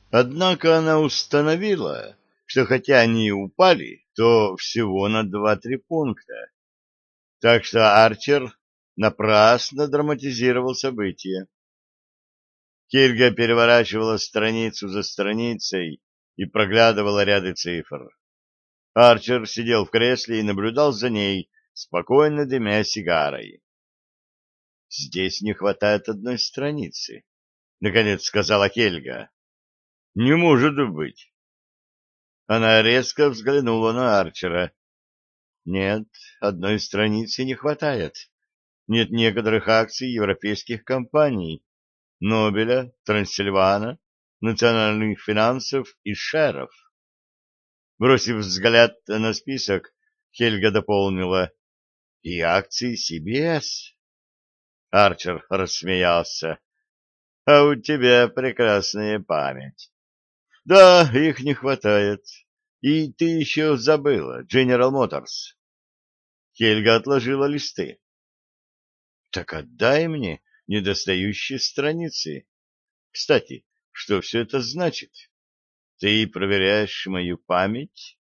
Однако она установила, что хотя они и упали, то всего на 2-3 пункта. Так что Арчер напрасно драматизировал события. Хельга переворачивала страницу за страницей и проглядывала ряды цифр. Арчер сидел в кресле и наблюдал за ней, спокойно дымя сигарой. «Здесь не хватает одной страницы», — наконец сказала Хельга. «Не может быть». Она резко взглянула на Арчера. «Нет, одной страницы не хватает. Нет некоторых акций европейских компаний. Нобеля, Трансильвана, национальных финансов и шеров». Бросив взгляд на список, Хельга дополнила: «И акции CBS». Арчер рассмеялся. «А у тебя прекрасная память». «Да, их не хватает. И ты еще забыла General Motors». Хельга отложила листы. «Так отдай мне недостающие страницы. Кстати, что все это значит? Ты проверяешь мою память?»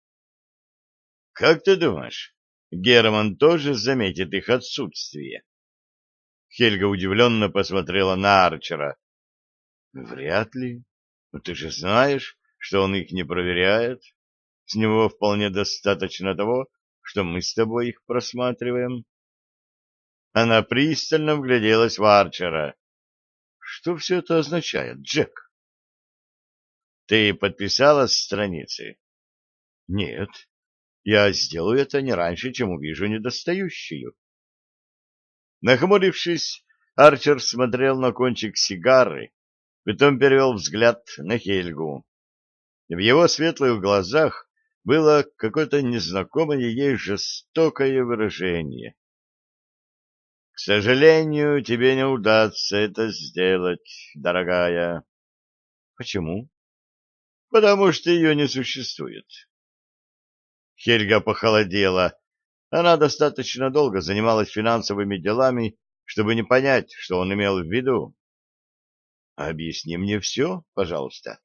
«Как ты думаешь, Герман тоже заметит их отсутствие?» Хельга удивленно посмотрела на Арчера. «Вряд ли. Но ты же знаешь, что он их не проверяет. С него вполне достаточно того, что мы с тобой их просматриваем». Она пристально вгляделась в Арчера. «Что все это означает, Джек?» «Ты подписала страницы?» «Нет. Я сделаю это не раньше, чем увижу недостающую». Нахмурившись, Арчер смотрел на кончик сигары, потом перевел взгляд на Хельгу. В его светлых глазах было какое-то незнакомое ей жестокое выражение. «К сожалению, тебе не удастся это сделать, дорогая». «Почему?» «Потому что ее не существует». Хельга похолодела. Она достаточно долго занималась финансовыми делами, чтобы не понять, что он имел в виду. «Объясни мне все, пожалуйста».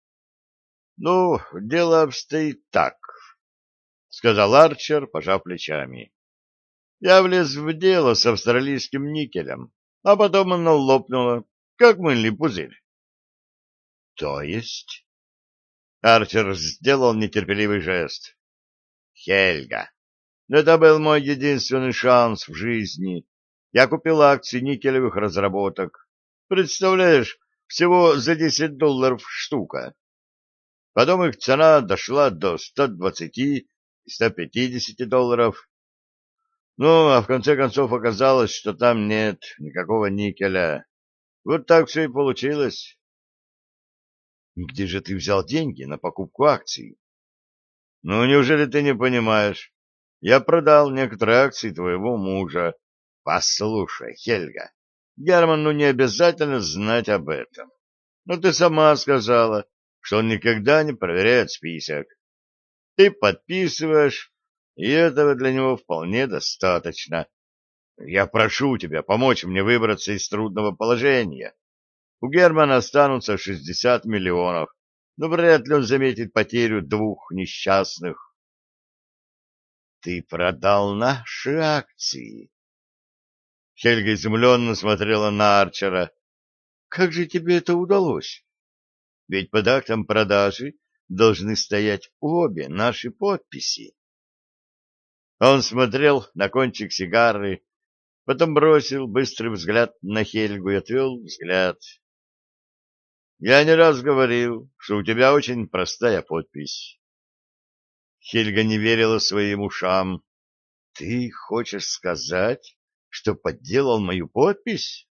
«Ну, дело обстоит так», — сказал Арчер, пожав плечами. «Я влез в дело с австралийским никелем, а потом оно лопнуло, как мыльный пузырь». «То есть?» — Арчер сделал нетерпеливый жест. «Хельга, это был мой единственный шанс в жизни. Я купил акции никелевых разработок. Представляешь, всего за $10 штука. Потом их цена дошла до 120 и $150. Ну, а в конце концов оказалось, что там нет никакого никеля. Вот так все и получилось». «Где же ты взял деньги на покупку акций?» «Ну, неужели ты не понимаешь? Я продал некоторые акции твоего мужа». «Послушай, Хельга, Герману не обязательно знать об этом. Но ты сама сказала, что он никогда не проверяет список. Ты подписываешь, и этого для него вполне достаточно. Я прошу тебя помочь мне выбраться из трудного положения. У Германа останутся 60 миллионов, но вряд ли он заметит потерю 2 несчастных». «Ты продал наши акции?» Хельга изумленно смотрела на Арчера. «Как же тебе это удалось? Ведь под актом продажи должны стоять обе наши подписи». Он смотрел на кончик сигары, потом бросил быстрый взгляд на Хельгу и отвел взгляд. «Я не раз говорил, что у тебя очень простая подпись». Хельга не верила своим ушам. «Ты хочешь сказать, что подделал мою подпись?»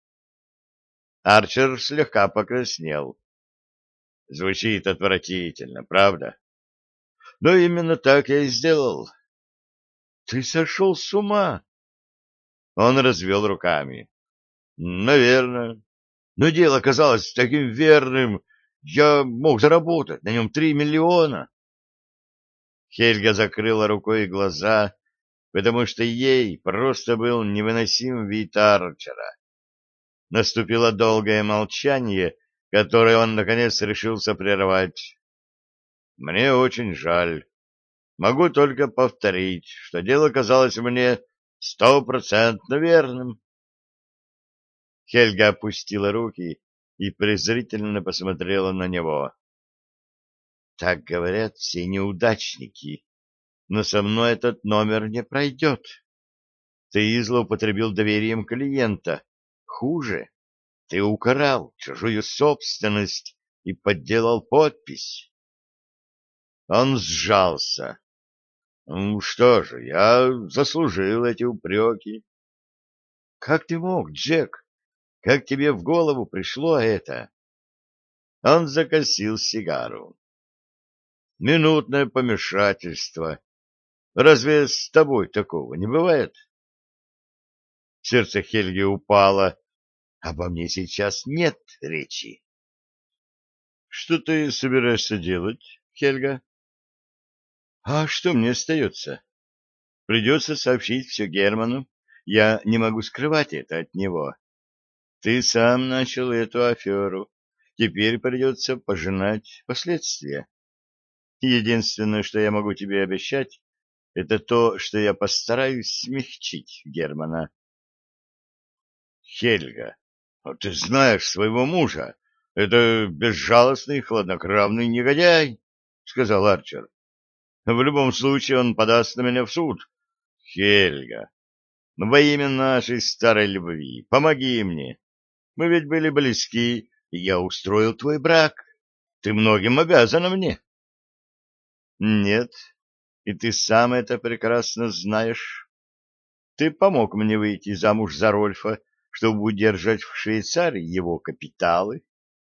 Арчер слегка покраснел. Звучит отвратительно, правда? Но именно так я и сделал. Ты сошел с ума? Он развел руками. Наверное. Но дело казалось таким верным. Я мог заработать на нем 3 миллиона. Хельга закрыла рукой глаза, потому что ей просто был невыносим вид Арчера. Наступило долгое молчание, который он, наконец, решился прервать. «Мне очень жаль. Могу только повторить, что дело казалось мне стопроцентно верным». Хельга опустила руки и презрительно посмотрела на него. «Так говорят все неудачники, но со мной этот номер не пройдет. Ты злоупотребил доверием клиента. Хуже, ты украл чужую собственность и подделал подпись». Он сжался. «Ну что же, я заслужил эти упреки». «Как ты мог, Джек? Как тебе в голову пришло это?» Он закосил сигару. «Минутное помешательство. Разве с тобой такого не бывает?» Сердце Хельги упало. «Обо мне сейчас нет речи». «Что ты собираешься делать, Хельга?» «А что мне остается? Придется сообщить все Герману. Я не могу скрывать это от него. Ты сам начал эту аферу. Теперь придется пожинать последствия. Единственное, что я могу тебе обещать, это то, что я постараюсь смягчить Германа». «Хельга, а ты знаешь своего мужа. Это безжалостный, хладнокровный негодяй», — сказал Арчер. «В любом случае он подаст на меня в суд. Хельга, во имя нашей старой любви, помоги мне. Мы ведь были близки, и я устроил твой брак. Ты многим обязана мне». «Нет, и ты сам это прекрасно знаешь. Ты помог мне выйти замуж за Рольфа, чтобы удержать в Швейцарии его капиталы.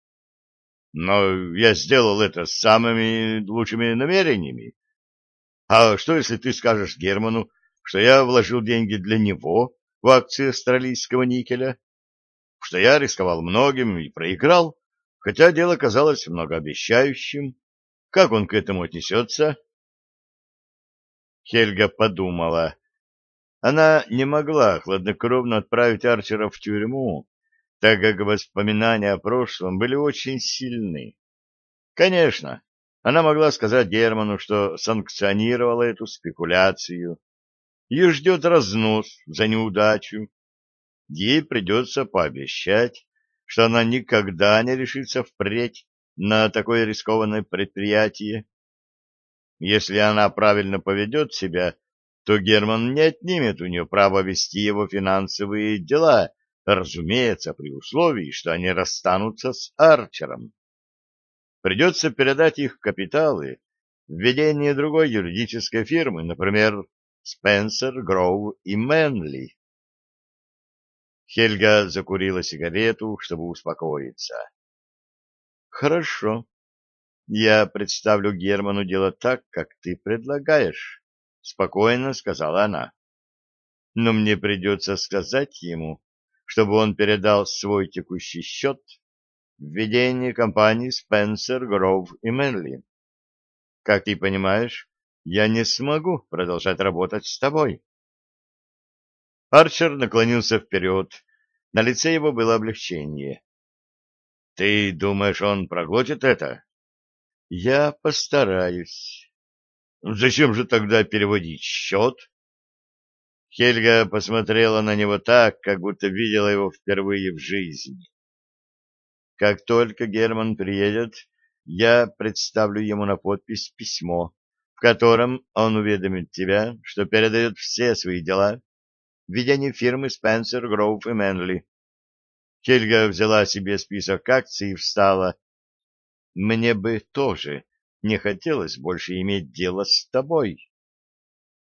Но я сделал это с самыми лучшими намерениями. А что, если ты скажешь Герману, что я вложил деньги для него в акции австралийского никеля, что я рисковал многим и проиграл, хотя дело казалось многообещающим? Как он к этому отнесется?» Хельга подумала. Она не могла хладнокровно отправить Арчера в тюрьму, так как воспоминания о прошлом были очень сильны. Конечно, она могла сказать Герману, что санкционировала эту спекуляцию. Ее ждет разнос за неудачу. Ей придется пообещать, что она никогда не решится впредь на такое рискованное предприятие. Если она правильно поведет себя, то Герман не отнимет у нее право вести его финансовые дела, разумеется, при условии, что они расстанутся с Арчером. Придется передать их капиталы в ведение другой юридической фирмы, например, Спенсер, Гроув и Мэнли. Хельга закурила сигарету, чтобы успокоиться. «Хорошо. Я представлю Герману дело так, как ты предлагаешь», — спокойно сказала она. «Но мне придется сказать ему, чтобы он передал свой текущий счет в ведение компании Спенсер, Гроув и Мэнли. Как ты понимаешь, я не смогу продолжать работать с тобой». Арчер наклонился вперед. На лице его было облегчение. «Ты думаешь, он проглотит это?» «Я постараюсь». «Зачем же тогда переводить счет?» Хельга посмотрела на него так, как будто видела его впервые в жизни. «Как только Герман приедет, я представлю ему на подпись письмо, в котором он уведомит тебя, что передает все свои дела в ведение фирмы Спенсер, Гроув и Мэнли». Хельга взяла себе список акций и встала. «Мне бы тоже не хотелось больше иметь дело с тобой».